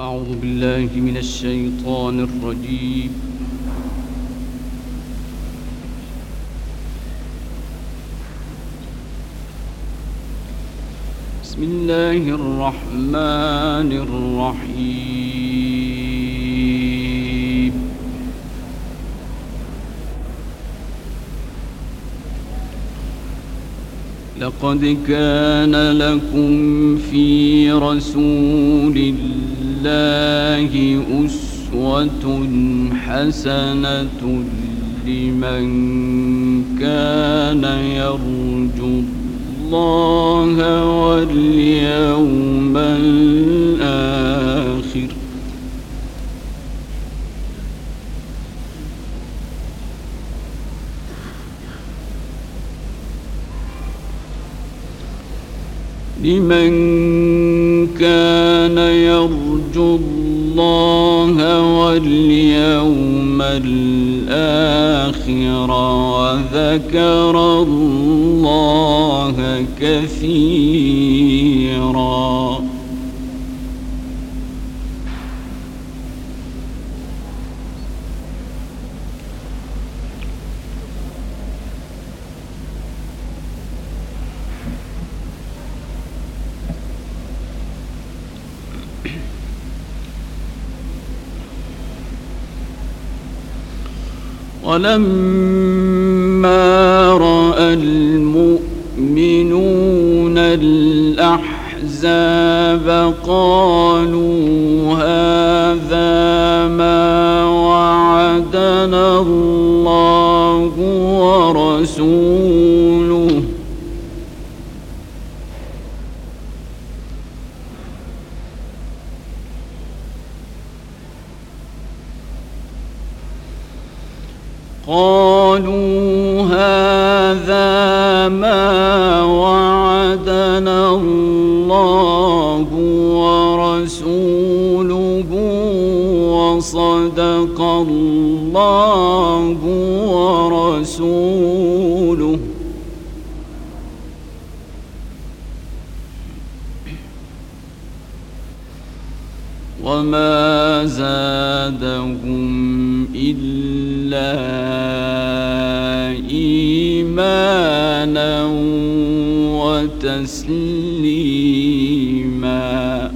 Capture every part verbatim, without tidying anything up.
أعوذ بالله من الشيطان الرجيم. بسم الله الرحمن الرحيم. لقد كان لكم في رسول الله أسوة حسنة لمن كان يرجو الله واليوم الآخر لمن كان يرجو الله واليوم الآخر وذكر الله كثيرا. ولما رأى المؤمنون الأحزاب قالوا هذا ما وعدنا الله ورسوله قالوا هذا ما وعدنا الله ورسوله وصدق الله ورسوله وما زادهم إلا إيمانا وتسليما.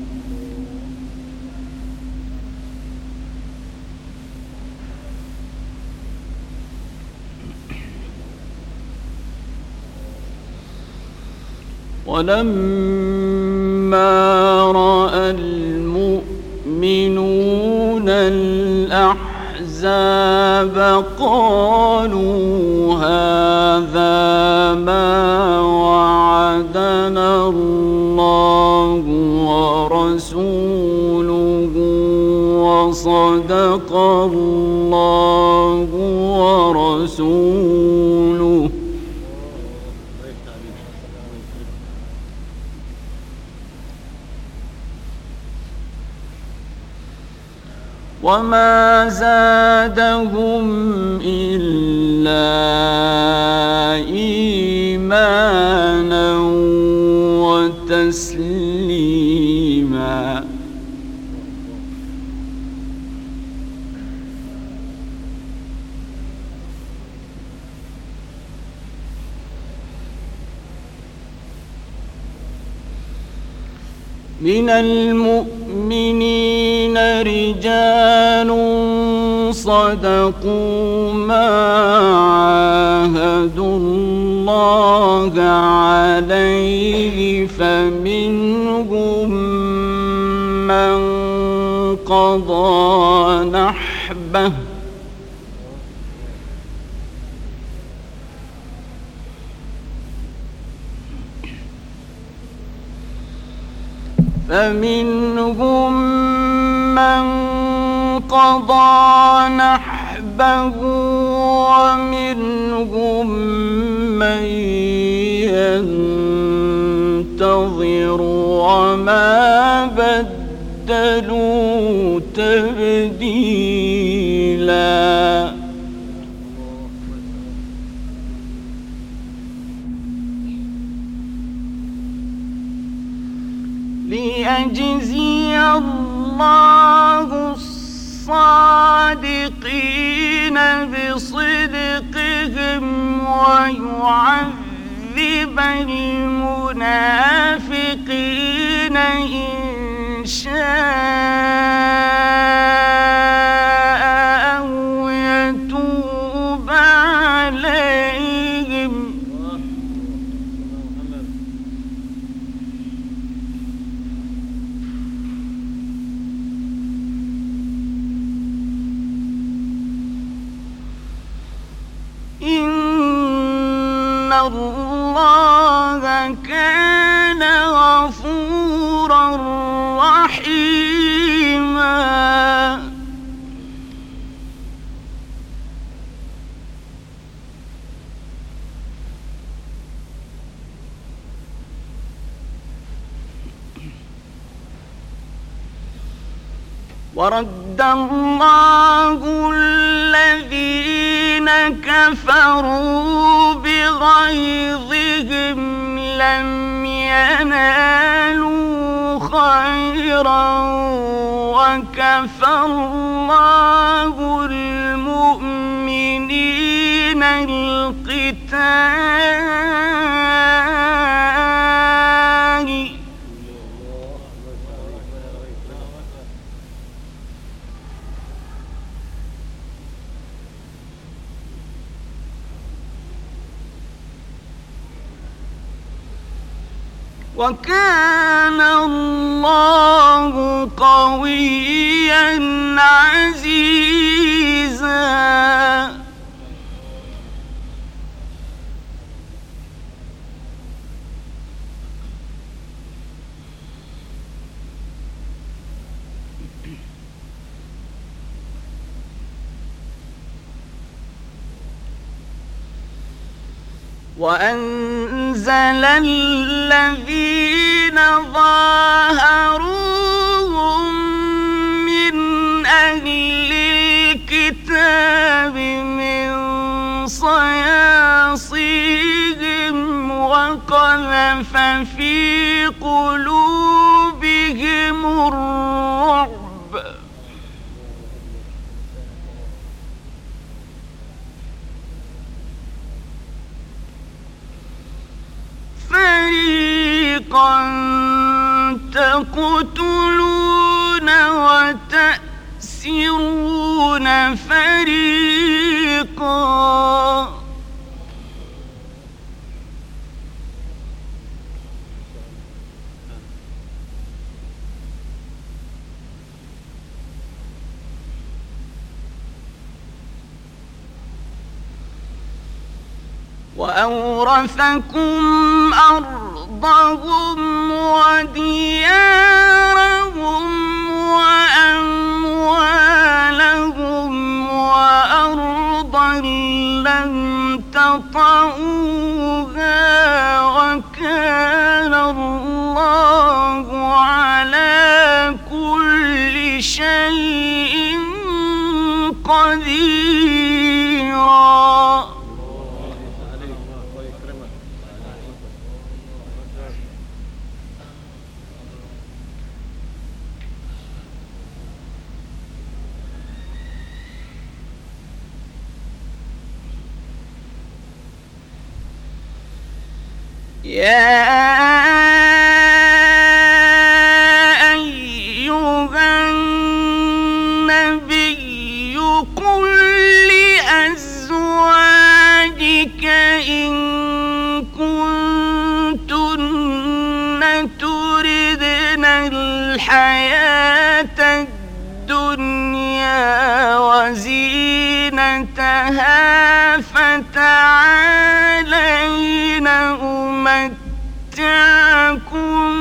ولما رأى المؤمنون الأحزاب قالوا هذا ما وعدنا الله ورسوله وصدق الله ورسوله وما زادهم إلا إيمانا وتسليما. من المؤمنين رجال صدقوا ما عاهدوا الله عليه فمنهم من قضى نحبه فمنهم من قضى نحبه ومنهم من ينتظر وما بدلوا تبديلا. ليجزي الله الله الصادقين بصدقهم ويعذب المنافقين إن شاء أو يتوب عليهم. إن الله كان غفورا رحيما. ورد الله الذين كفروا بغيظهم لم ينالوا خيرا وكفى الله المؤمنين القتال. وكان الله قويا عزيزا. وأنزل الذين ظاهروهم من أهل الكتاب من صياصيهم وقذف في قلوبهم الرعب فريقا تقتلون وتأسرون فريقا. وأورثكم أرضهم وديارهم وأموالهم وأرضا لم تطئوها وكان الله على كل شيء قديرا. يا أيها النبي قل لأزواجك إن كنتن تردن الحياة الدنيا وزينتها فتعالين أمتعكم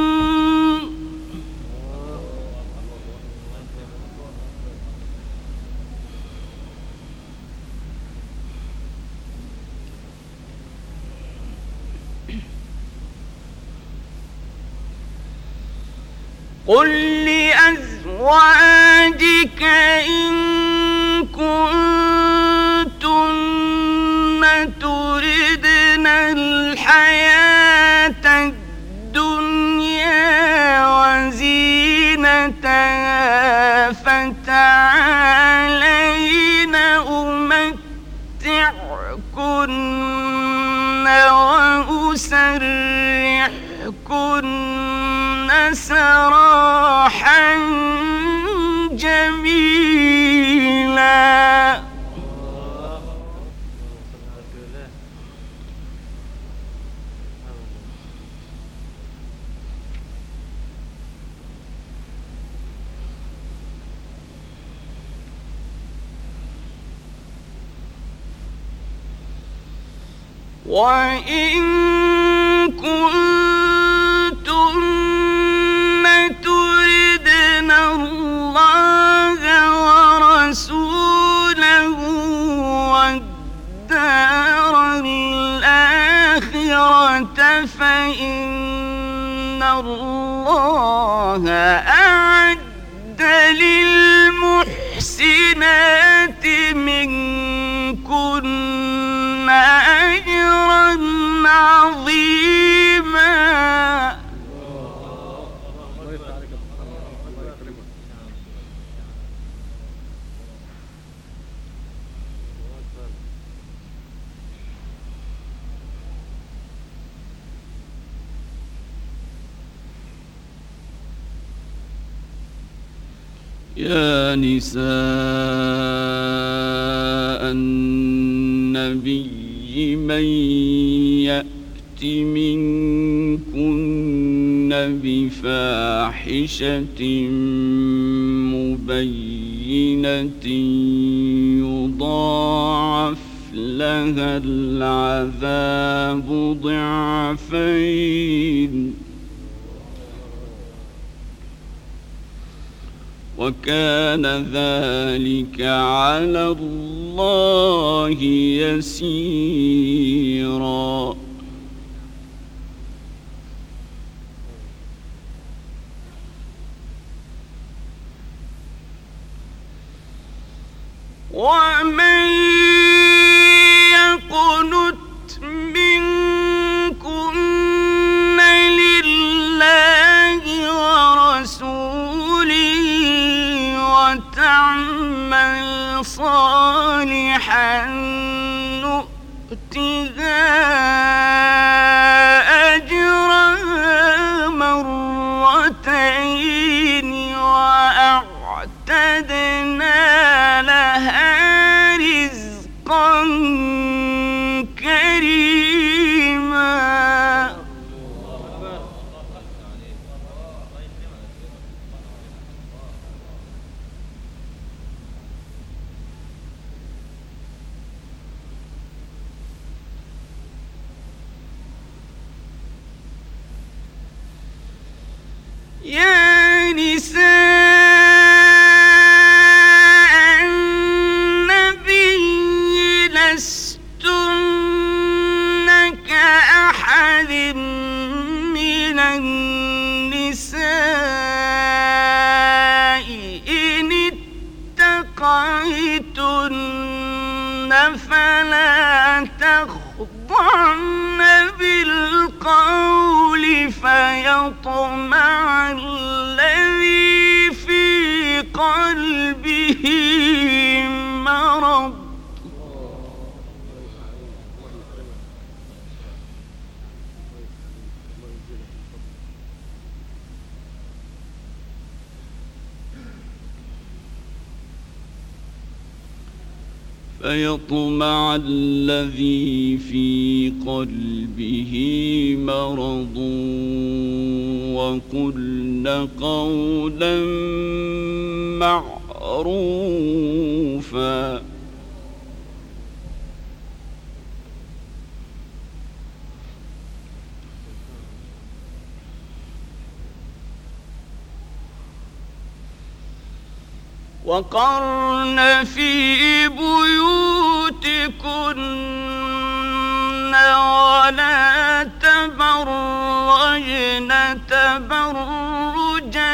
قل لأزواجك إن كنتن تردن الحياة الدنيا وزينتها يسرحكن سراحا جميلا. وإن كنتن تردن الله ورسوله والدار الآخرة فإن الله أعد للمحسنات منكن أجرا عظيما. يا نساء النبي من يأت منكن بفاحشة مبينة يضاعف لها العذاب ضعفين وكان ذلك على الله يسيرا. ومن يقنت منكن لله ورسوله وتعمل صالحا نؤتها أجرها مرتين وأعتدنا لها رزقا كريما. يا نساء النبي لستن كأحد من النساء إن اتقيتن فلا تخضعن بالقول فيطمع الذي في قلبه مرض فيطمع الذي في قلبه مرض وقلن قولا معروفا. وقرن في بيوتكن ولا تبرجن تبرج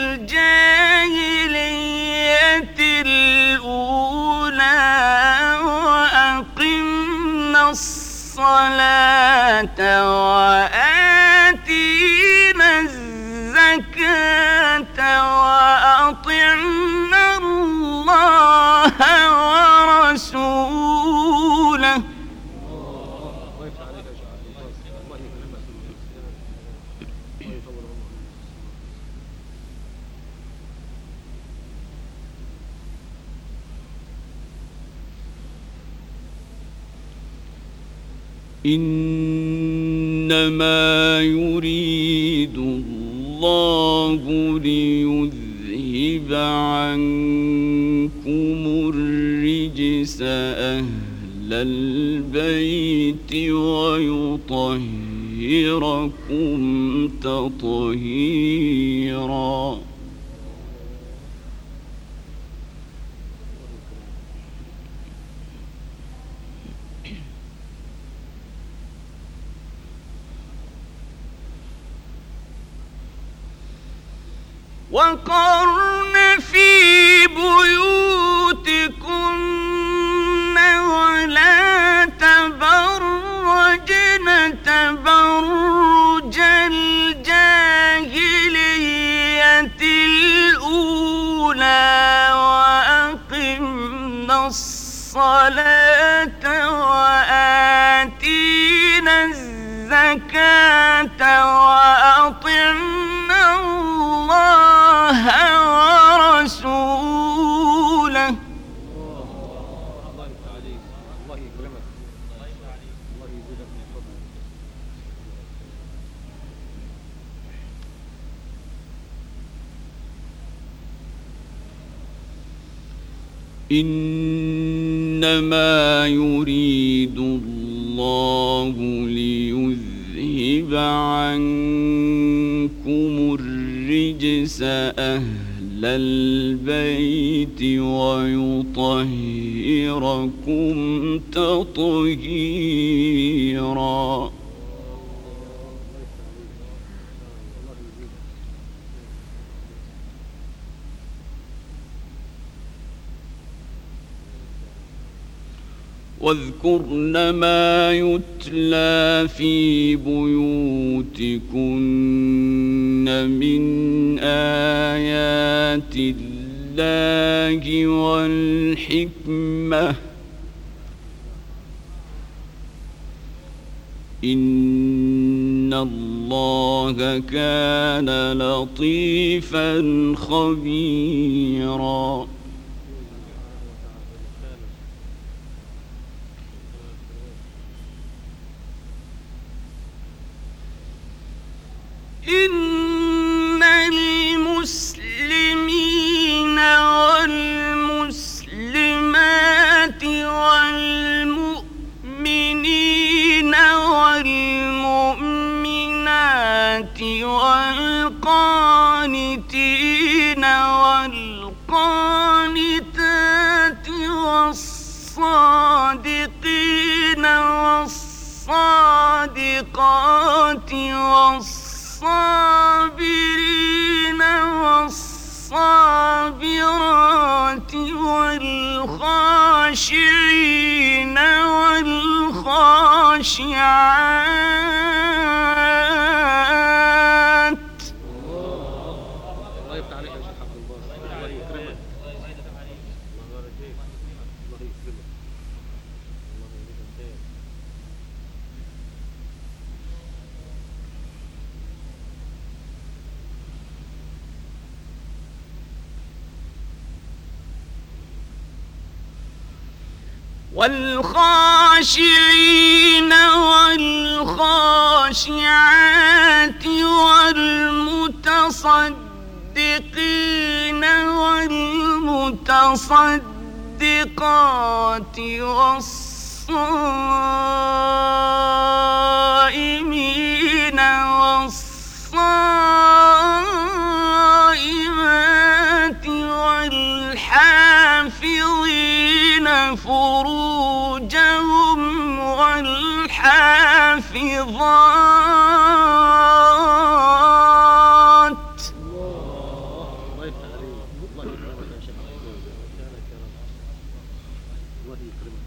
الجاهلية الأولى وأقمنا الصلاة وآتينا الزكاة وأطعنا الله ورسوله إنما يريد الله ليذهب عنكم الرجس أهل البيت ويطهركم تطهيرا. وقرن في بيوتكن ولا تبرجن تبرج الجاهلية الأولى وأقمنا الصلاة وآتينا الزكاة وأطعنا الله ورسوله. إنما يريد الله ليذهب عنكم الرجس أهل البيت ويطهركم تطهيرا. واذكرن ما يتلى في بيوتكن من آيات الله والحكمة إن الله كان لطيفا خبيرا. إن المسلمين والمسلمات والمؤمنين والمؤمنات والقانتين والقانتات والصادقين والصادقات والصابرين والصابرات والخاشعين والخاشعات. الله يفتح عليك يا شيخ عبد الله. الله يكرمك. الله يفتح عليك. الله يبارك فيك. الله يكرمك. الله يجزيك خير. والخاشعين والخاشعات والمتصدقين والمتصدقات والصائمين والصائمات والحافظين فروجهم والحافظات. الله يفتح عليك. الله يكرمك يا شيخ عبد الله. شانك يا رب. الله يكرمك.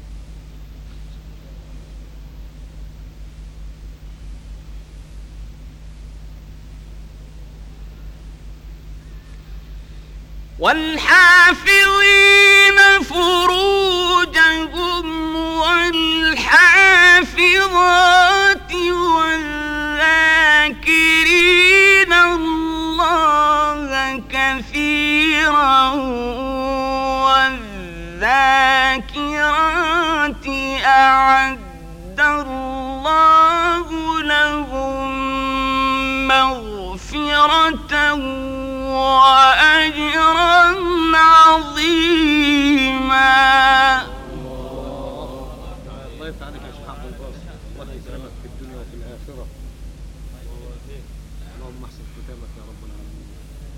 والحافظين فروجهم والحافظات والذاكرين مغفرة وأجرا عظيما. الله يفتح عليك يا شيخ عبد الباسط، الله يكرمك في الدنيا وفي الآخرة، اللهم احسن ختامك يا رب العالمين.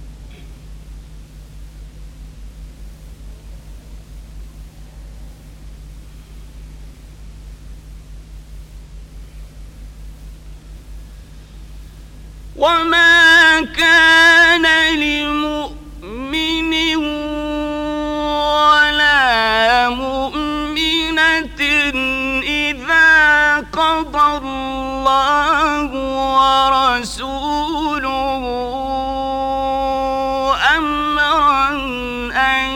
وما كان لمؤمن ولا مؤمنة إذا قضى الله ورسوله أمرا أن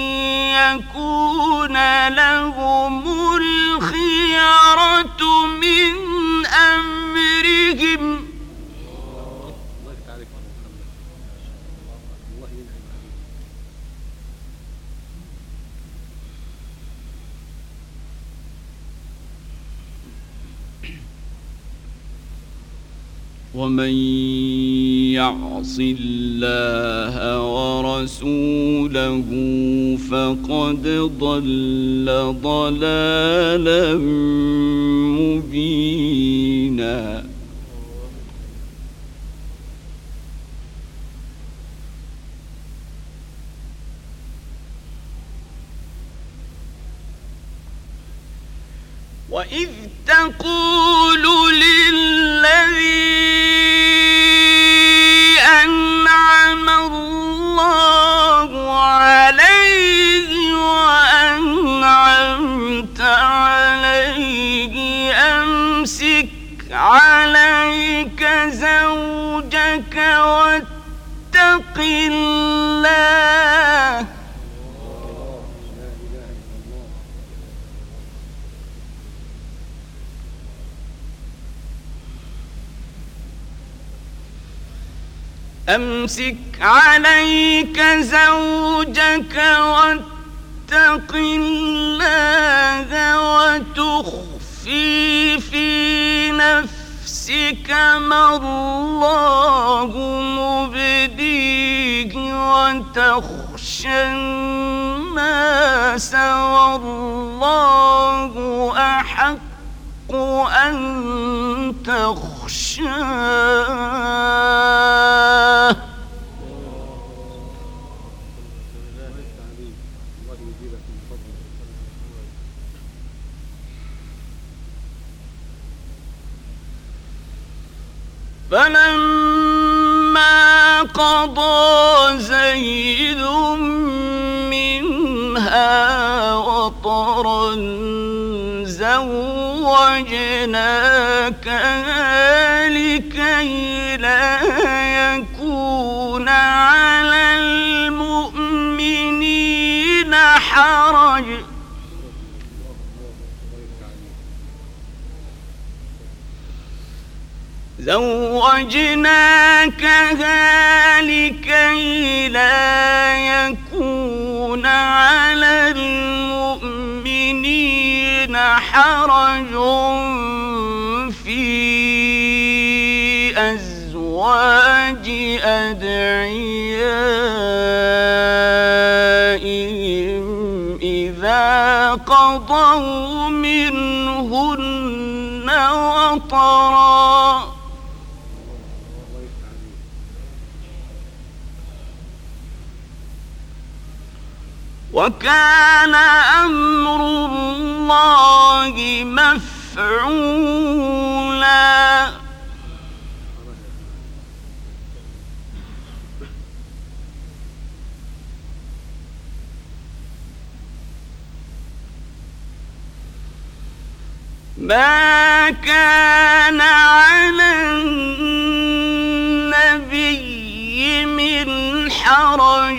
يكون لهم الخيرة من أمرهم. ومن يعص الله ورسوله فقد ضل ضلالا مبينا. وإذ تقول للذي أنعم الله عليه وأنعمت عليه أمسك عليك زوجك واتق الله أمسك عليك زوجك واتق الله وتخفي في نفسك ما الله مبديه وتخشى الناس والله أحق أن تخشاه. فلما قضى زيد منها وطرا زوجناكها لكي لا يكون على المؤمنين حرج زوجناكها لكي لا يكون على المؤمنين حرج في أزواج أدعيائهم إذا قضوا منهن وطرا وكان أمر الله مفعولا. ما كان على النبي من حرج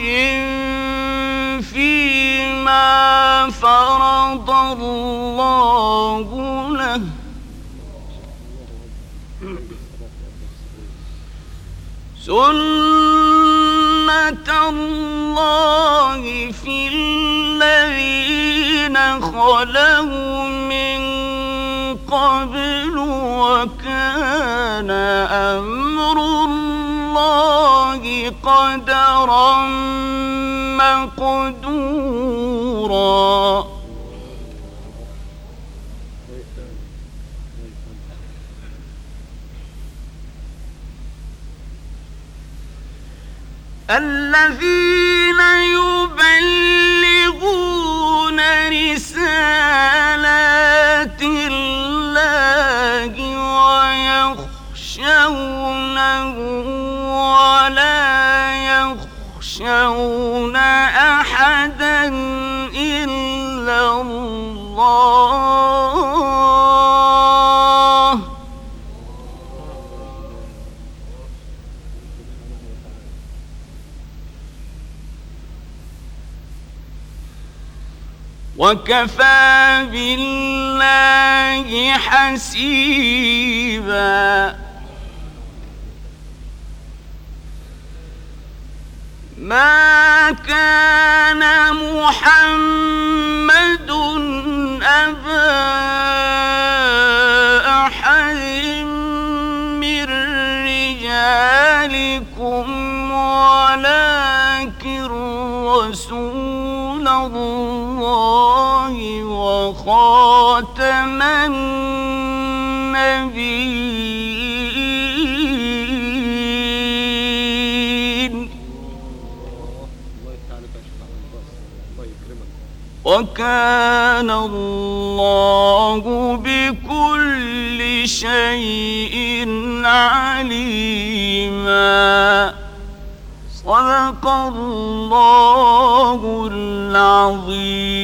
فيما فرض الله له سنة الله في الذين خلوا من قبل وكان أمر الله الله قدرا مقدورا الذين يبلغون رسالات الله ويخشونه ولا يخشون أحدا إلا الله وكفى بالله حسيبا ما كان محمد أبا أحد من رجالكم ولكن رسول الله وخاتم النبيين وكان الله بكل شيء عليما صدق الله العظيم.